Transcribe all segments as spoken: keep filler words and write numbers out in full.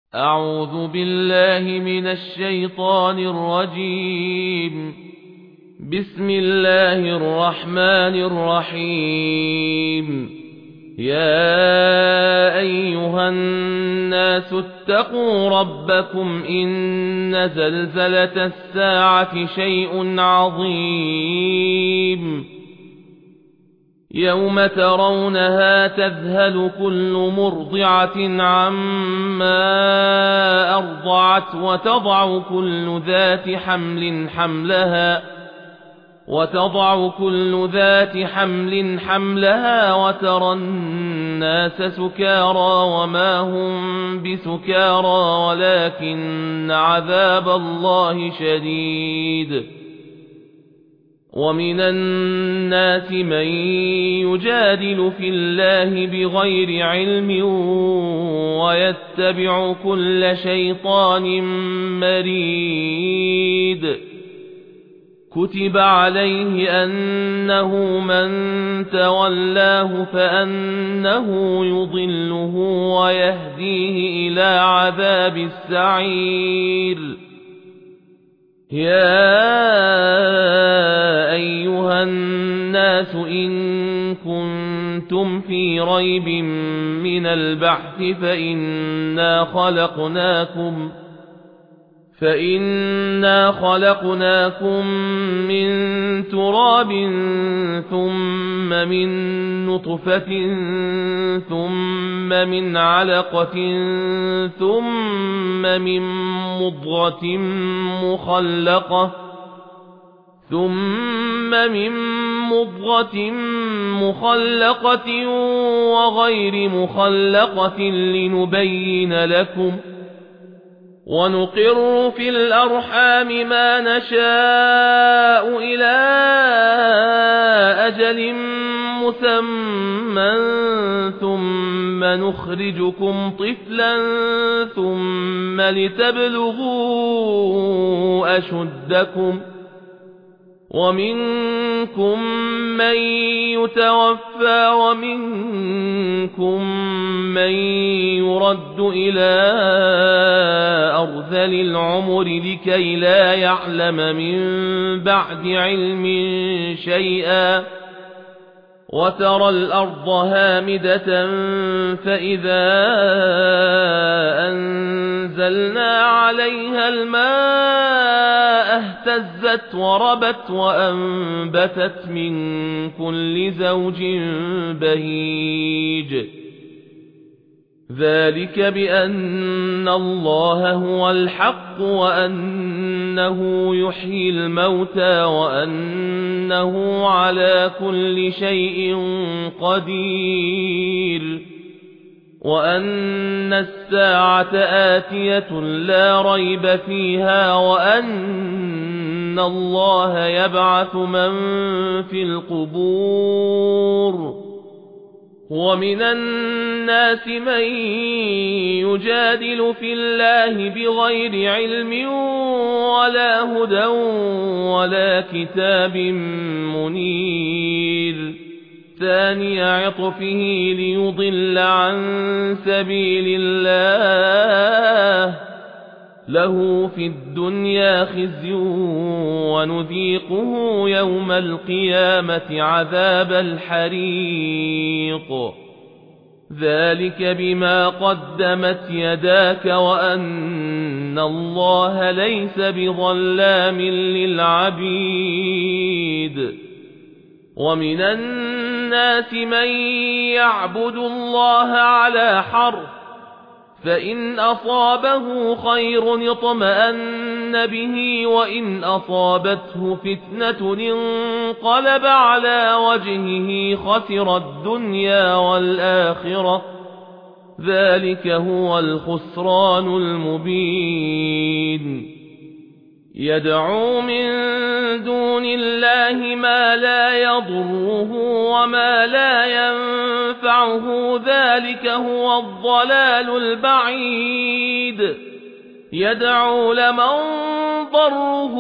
أعوذ بالله من الشيطان الرجيم. بسم الله الرحمن الرحيم. يا أيها الناس اتقوا ربكم إن زلزلة الساعة شيء عظيم يوم ترونها تذهل كل مرضعة عما أرضعت وتضع كل ذات حمل حملها وتضع كل ذات حمل حملها وترى الناس سكارى وما هم بسكارى ولكن عذاب الله شديد. ومن الناس من يجادل في الله بغير علم ويتبع كل شيطان مريد. كتب عليه أنه من تولاه فأنه يضله ويهديه إلى عذاب السعير. يا أيها الناس إن كنتم في ريب من البعث فإنا خلقناكم فإنا خلقناكم من تراب ثم من نطفة ثم من علقة ثم من مضغة مخلقة ثم من مضغة مخلقة وغير مخلقة لنبين لكم ونقر في الأرحام ما نشاء إلى أجل مسمى ثم نخرجكم طفلا ثم لتبلغوا أشدكم ومنكم من يتوفى ومنكم من يرد إلى أرذل العمر لكي لا يعلم من بعد علم شيئا. وترى الأرض هامدة فإذا أنزلنا عليها الماء اهتزت وربت وأنبتت من كل زوج بهيج. ذلك بأن الله هو الحق وأنه يحيي الموتى وأنه على كل شيء قدير وأن الساعة آتية لا ريب فيها وأن الله يبعث من في القبور. ومن الناس من يجادل في الله بغير علم ولا هدى ولا كتاب منير. ثاني عطفه ليضل عن سبيل الله له في الدنيا خزي ونذيقه يوم القيامة عذاب الحريق. ذلك بما قدمت يداك وأن الله ليس بظلام للعبيد. ومن الناس من يعبد الله على حرف فإن أصابه خير اطمأن به وإن أصابته فتنة انقلب على وجهه خسر الدنيا والآخرة. ذلك هو الخسران المبين. يدعو من دون الله ما لا يضره وما لا ينفعه ذلك هو الضلال البعيد. يدعو لمن ضره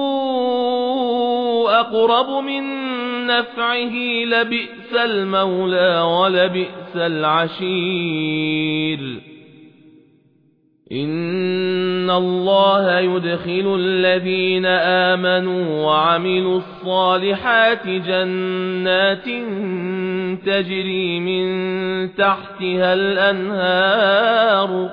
أقرب من نفعه لبئس المولى ولبئس العشير. إن الله يدخل الذين آمنوا وعملوا الصالحات جنات تجري من تحتها الأنهار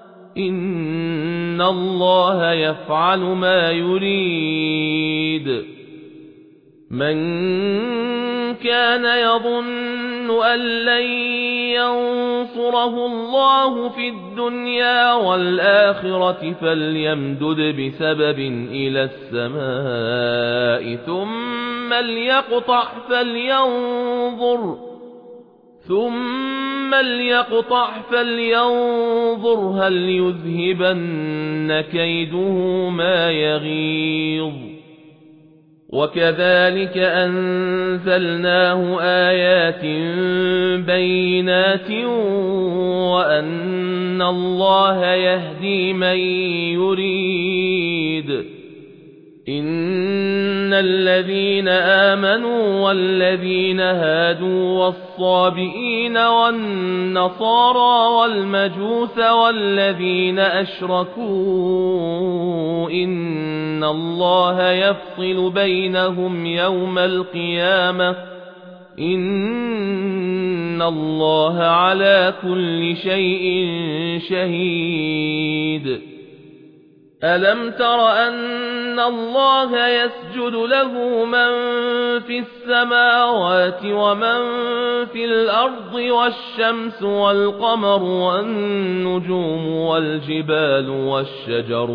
إن الله يفعل ما يريد من كان يظن أن لن ينصره الله في الدنيا والآخرة فليمدد بسبب إلى السماء ثم ليقطع فلينظر ثم ليقطع فلينظر هل يذهبن كيده ما يغيظ وكذلك أنزلناه آيات بينات وأن الله يهدي من يريد إن الذين آمنوا والذين هادوا والصابئين والنصارى والمجوس والذين أشركوا إن الله يفصل بينهم يوم القيامة إن الله على كل شيء شهيد ألم تر أن الله يسجد له من في السماوات ومن في الأرض والشمس والقمر والنجوم والجبال والشجر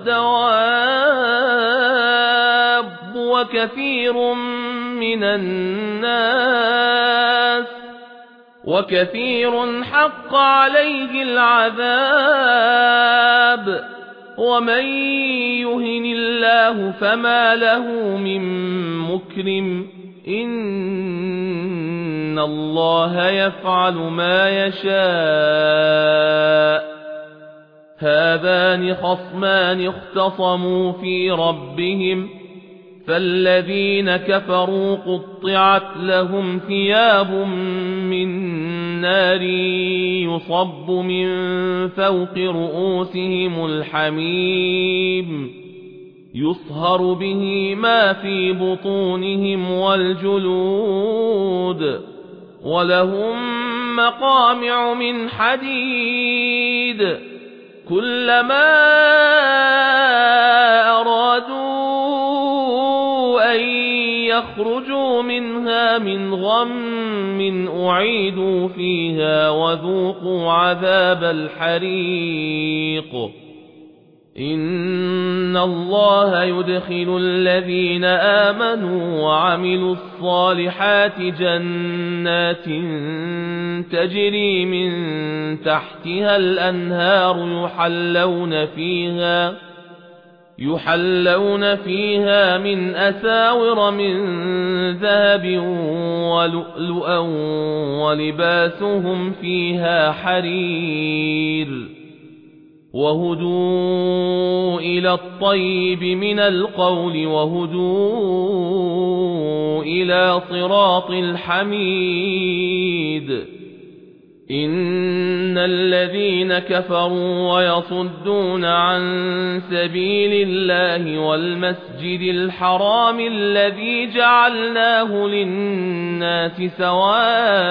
والدواب وكثير من الناس وكثير حق عليه العذاب ومن يهن الله فما له من مكرم إن الله يفعل ما يشاء هذان خصمان اختصموا في ربهم فالذين كفروا قطعت لهم ثياب من نار يصب من فوق رؤوسهم الحميم يصهر به ما في بطونهم والجلود ولهم مقامع من حديد كلما أرادوا أن يخرجوا منها من غم أعيدوا فيها وذوقوا عذاب الحريق إن الله يدخل الذين آمنوا وعملوا الصالحات جنات تجري من تحتها الأنهار يحلون فيها يحلون فيها من أساور من ذهب ولؤلؤا ولباسهم فيها حرير وهدوا إلى الطيب من القول وهدوا إلى صراط الحميد إن الذين كفروا ويصدون عن سبيل الله والمسجد الحرام الذي جعلناه للناس سواء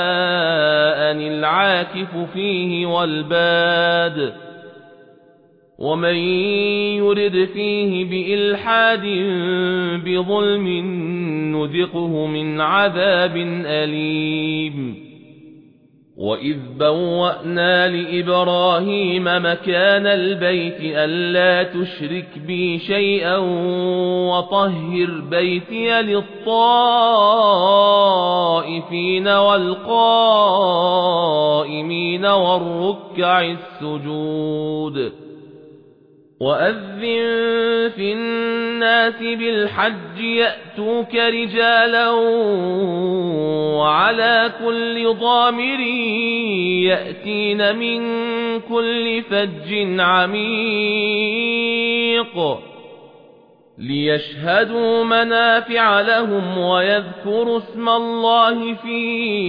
العاكف فيه والباد ومن يرد فيه بإلحاد بظلم نذقه من عذاب أليم وإذ بوأنا لإبراهيم مكان البيت ألا تشرك بي شيئا وطهر بيتي للطائفين والقائمين والركع السجود وأذن في الناس بالحج يأتوك رجالا وعلى كل ضامر يأتين من كل فج عميق ليشهدوا منافع لهم ويذكروا اسم الله في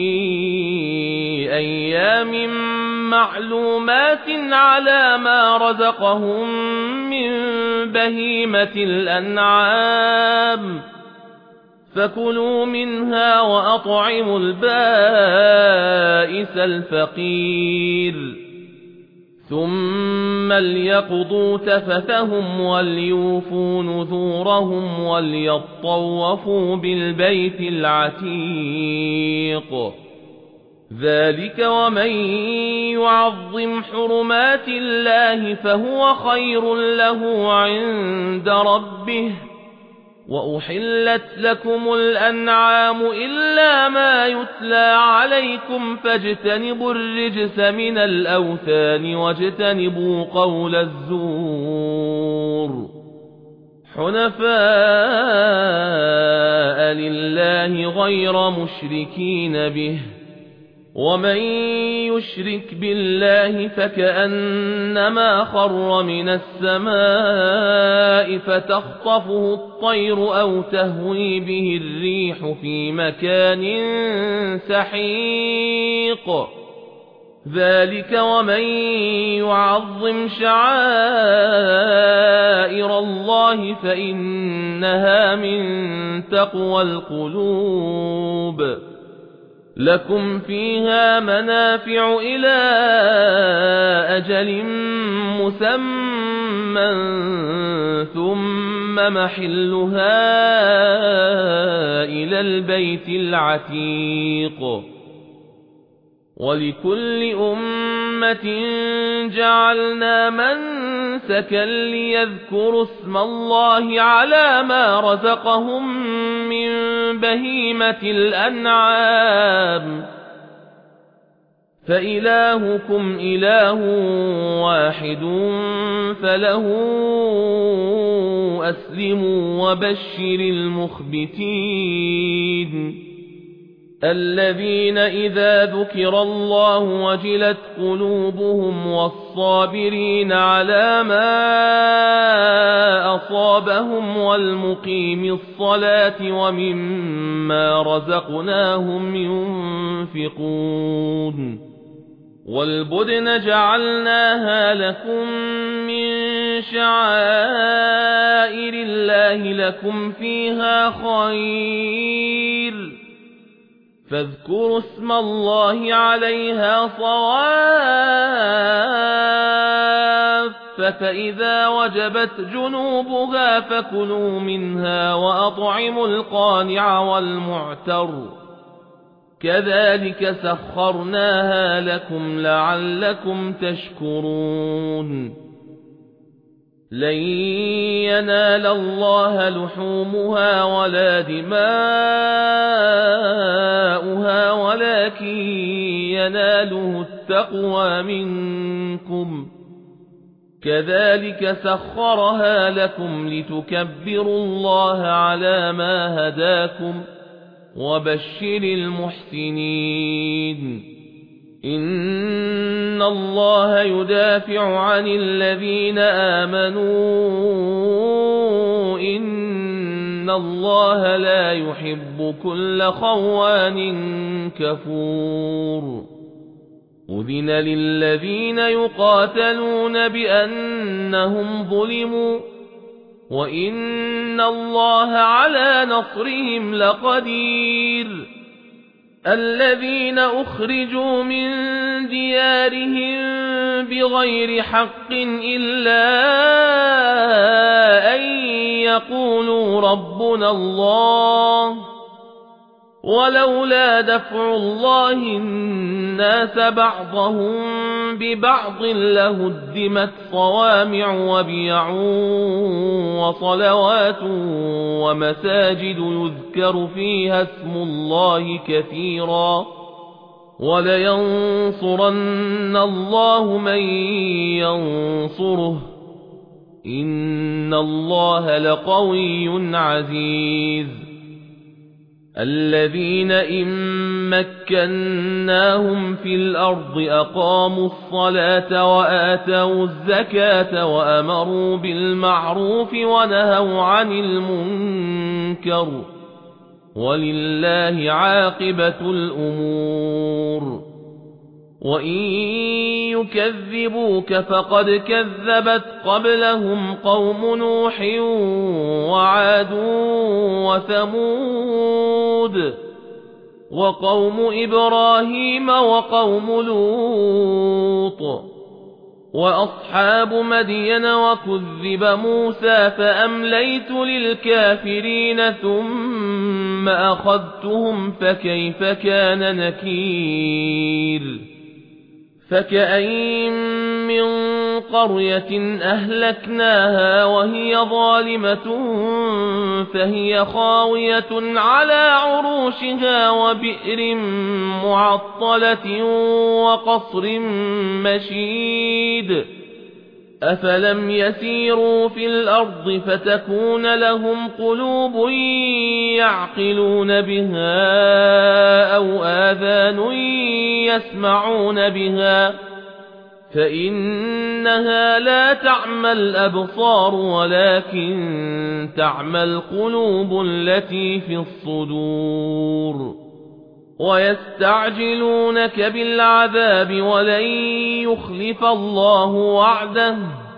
أيام معلومات على ما رزقهم من بهيمة الأنعام فكلوا منها وأطعموا البائس الفقير ثم ليقضوا تفثهم وليوفوا نذورهم وليطوفوا بالبيت العتيق ذلك ومن يعظم حرمات الله فهو خير له عند ربه وأحلت لكم الأنعام إلا ما يتلى عليكم فاجتنبوا الرجس من الأوثان واجتنبوا قول الزور حنفاء لله غير مشركين به ومن يشرك بالله فكأنما خر من السماء فتخطفه الطير أو تهوي به الريح في مكان سحيق ذلك ومن يعظم شعائر الله فإنها من تقوى القلوب لكم فيها منافع إلى أجل مسمى ثم محلها إلى البيت العتيق ولكل أمة جعلنا منسكا ليذكروا اسم الله على ما رزقهم من بهيمة الأنعام فإلهكم إله واحد فله أسلموا وبشر المخبتين الذين إذا ذكر الله وجلت قلوبهم والصابرين على ما أصابهم والمقيم الصلاة ومما رزقناهم ينفقون والبدن جعلناها لكم من شعائر الله لكم فيها خير فاذكروا اسم الله عليها صواف فإذا وجبت جنوبها فكلوا منها وأطعموا القانع والمعتر كذلك سخرناها لكم لعلكم تشكرون لن ينال الله لحومها ولا دماؤها ولكن يناله التقوى منكم كذلك سخرها لكم لتكبروا الله على ما هداكم وبشر المحسنين إن الله يدافع عن الذين آمنوا إن الله لا يحب كل خوان كفور أذن للذين يقاتلون بأنهم ظلموا وإن الله على نصرهم لقدير الذين أخرجوا من ديارهم بغير حق إلا أن يقولوا ربنا الله ولولا دفع الله الناس بعضهم ببعض لهدمت صوامع وبيع وصلوات ومساجد يذكر فيها اسم الله كثيرا ولينصرن الله من ينصره إن الله لقوي عزيز الذين إن مكناهم في الأرض أقاموا الصلاة وآتوا الزكاة وأمروا بالمعروف ونهوا عن المنكر ولله عاقبة الأمور وإن يكذبوك فقد كذبت قبلهم قوم نوح وعاد وثمود وقوم إبراهيم وقوم لوط وأصحاب مدين وكذب موسى فأمليت للكافرين ثم أخذتهم فكيف كان نكير فكأين من قرية أهلكناها وهي ظالمة فهي خاوية على عروشها وبئر معطلة وقصر مشيد أفلم يسيروا في الأرض فتكون لهم قلوب يعقلون بها أو آذان يسمعون بها فإنها لا تعمى الأبصار ولكن تعمى القلوب التي في الصدور ويستعجلونك بالعذاب ولن يخلف الله وعده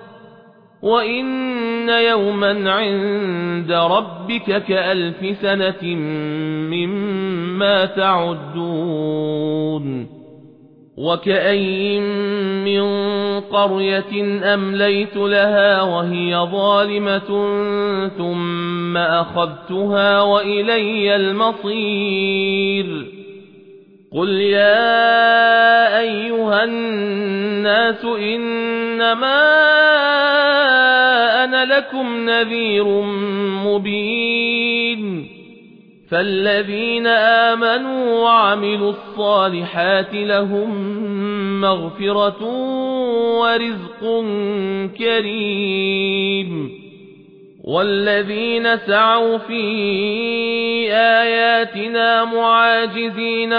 وإن يوما عند ربك كألف سنة مما تعدون وكأين من قرية أمليت لها وهي ظالمة ثم أخذتها وإلي المصير قل يا أيها الناس إنما أنا لكم نذير مبين فالذين آمنوا وعملوا الصالحات لهم مغفرة ورزق كريم والذين سعوا في آياتنا معاجزين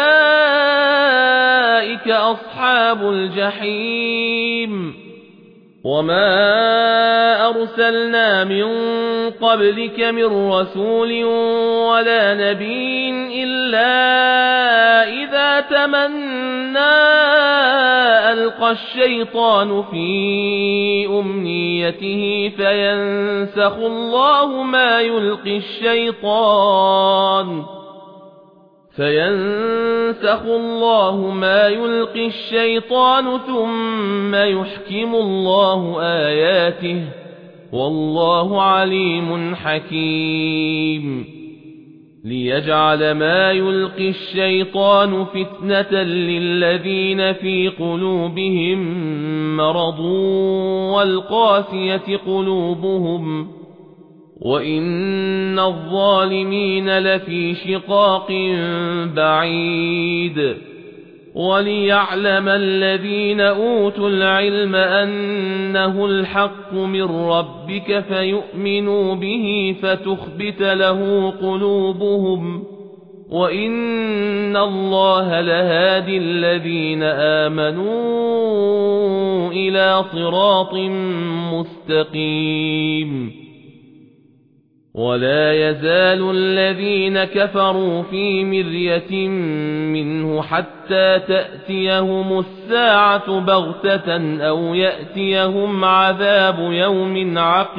أولئك أصحاب الجحيم وما أرسلنا من قبلك من رسول ولا نبي إلا إذا تمنى ألقى الشيطان في أمنيته فينسخ الله ما يلقي الشيطان فينسخ الله ما يلقي الشيطان ثم يحكم الله آياته والله عليم حكيم ليجعل ما يلقي الشيطان فتنة للذين في قلوبهم مرض والقاسية قلوبهم وإن الظالمين لفي شقاق بعيد وليعلم الذين أوتوا العلم أنه الحق من ربك فيؤمنوا به فتخبت له قلوبهم وإن الله لهادي الذين آمنوا إلى صراط مستقيم ولا يزال الذين كفروا في مرية منه حتى تأتيهم الساعة بغتة أو يأتيهم عذاب يوم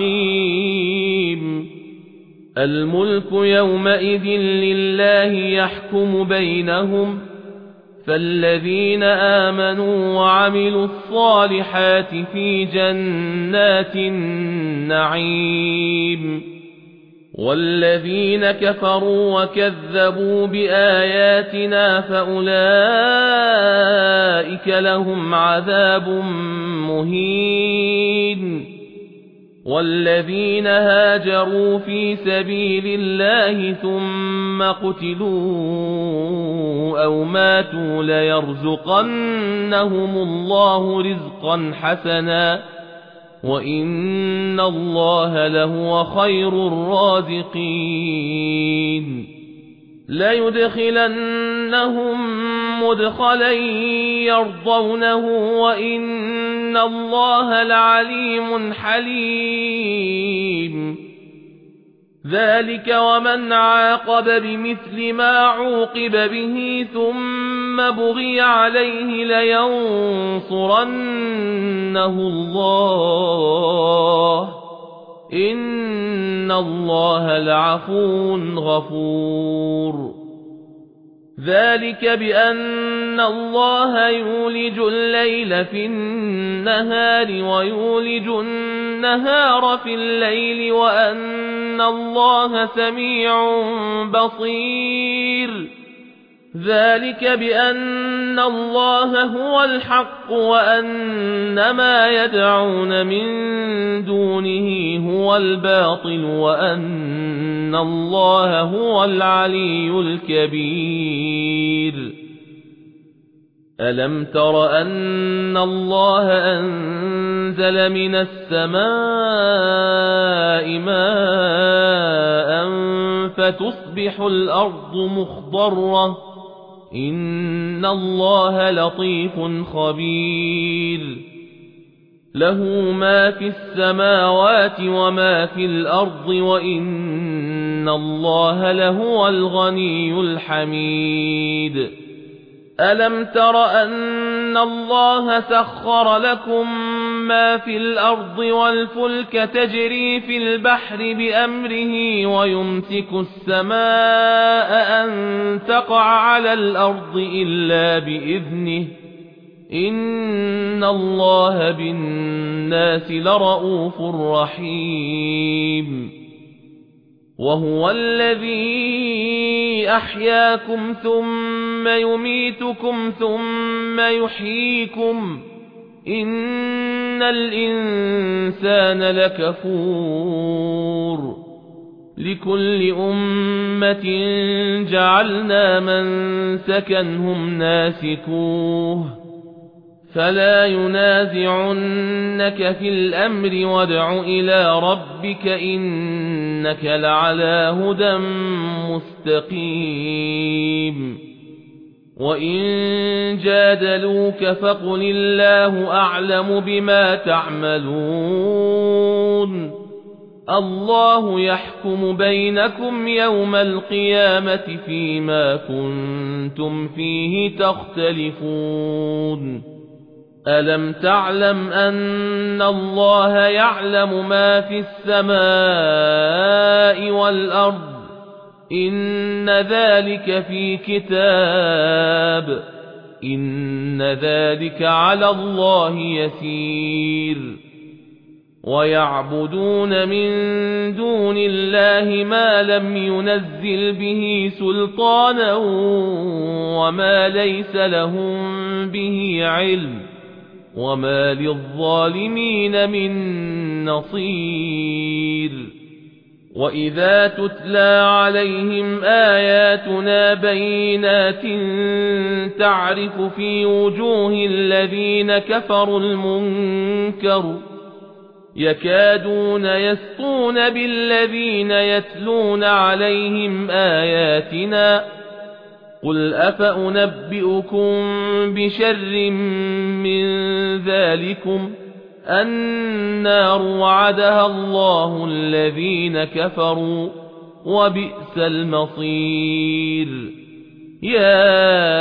عقيم الملك يومئذ لله يحكم بينهم فالذين آمنوا وعملوا الصالحات في جنات النعيم والذين كفروا وكذبوا بآياتنا فأولئك لهم عذاب مهين والذين هاجروا في سبيل الله ثم قتلوا أو ماتوا ليرزقنهم الله رزقا حسنا وإن الله لهو خير الرازقين ليدخلنهم مدخلا يرضونه وإن الله لعليم حليم ذلك ومن عاقب بمثل ما عوقب به ثم بغي عليه لينصرنه الله إن الله لعفو غفور ذلك بأن الله يولج الليل في النهار ويولج النهار في الليل وأن الله سميع بصير ذلك بأن الله هو الحق وأن ما يدعون من دونه هو الباطل وأن الله هو العلي الكبير ألم تر أن الله أنزل من السماء ماء فتصبح الأرض مخضرة إن الله لطيف خبير له ما في السماوات وما في الأرض وإن الله لهو الغني الحميد ألم تر أن الله سخر لكم ما في الأرض والفلك تجري في البحر بأمره ويمسك السماء أن تقع على الأرض إلا بإذنه إن الله بالناس لرؤوف رحيم وهو الذي أحياكم ثم يميتكم ثم يحييكم إن الإنسان لكفور لكل أمة جعلنا من سكنهم ناسكوه فلا ينازعنك في الأمر وادع إلى ربك إنك لعلى هدى مستقيم وإن جادلوك فقل الله أعلم بما تعملون الله يحكم بينكم يوم القيامة فيما كنتم فيه تختلفون ألم تعلم أن الله يعلم ما في السماء والأرض إن ذلك في كتاب إن ذلك على الله يسير ويعبدون من دون الله ما لم ينزل به سلطانا وما ليس لهم به علم وما للظالمين من نصير وإذا تتلى عليهم آياتنا بينات تعرف في وجوه الذين كفروا المنكر يكادون يسطون بالذين يتلون عليهم آياتنا قل أفأنبئكم بشر من ذلكم النار وعدها الله الذين كفروا وبئس المصير يا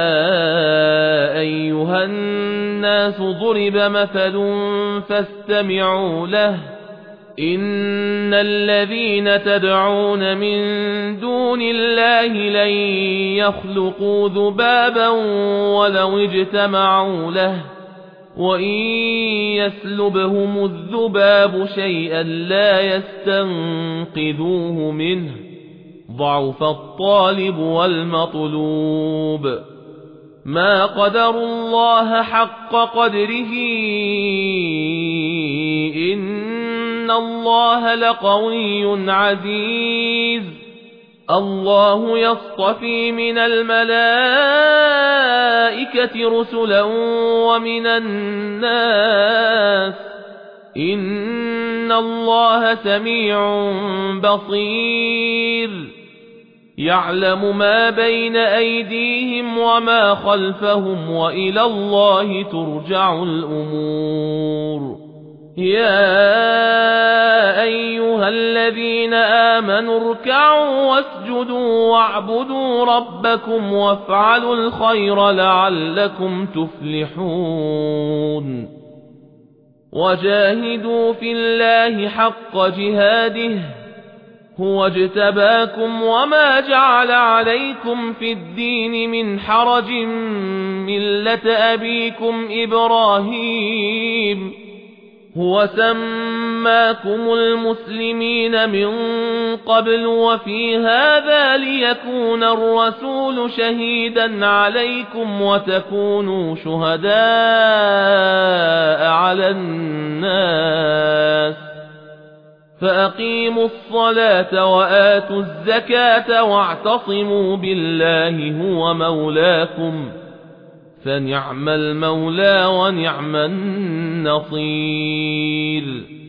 أيها الناس ضرب مثل فاستمعوا له إن الذين تدعون من دون الله لن يخلقوا ذبابا ولو اجتمعوا له وإن يسلبهم الذباب شيئا لا يستنقذوه منه ضعف الطالب والمطلوب ما قدروا الله حق قدره إن الله لقوي عزيز الله يصطفي من الملائكة رسلا ومن الناس إن الله سميع بصير يعلم ما بين أيديهم وما خلفهم وإلى الله ترجع الأمور يا أيها الذين آمنوا اركعوا واسجدوا واعبدوا ربكم وافعلوا الخير لعلكم تفلحون وجاهدوا في الله حق جهاده هو اجتباكم وما جعل عليكم في الدين من حرج ملة أبيكم إبراهيم هو سماكم المسلمين من قبل وفي هذا ليكون الرسول شهيدا عليكم وتكونوا شهداء على الناس فأقيموا الصلاة وآتوا الزكاة واعتصموا بالله هو مولاكم فنعم المولى ونعم النصير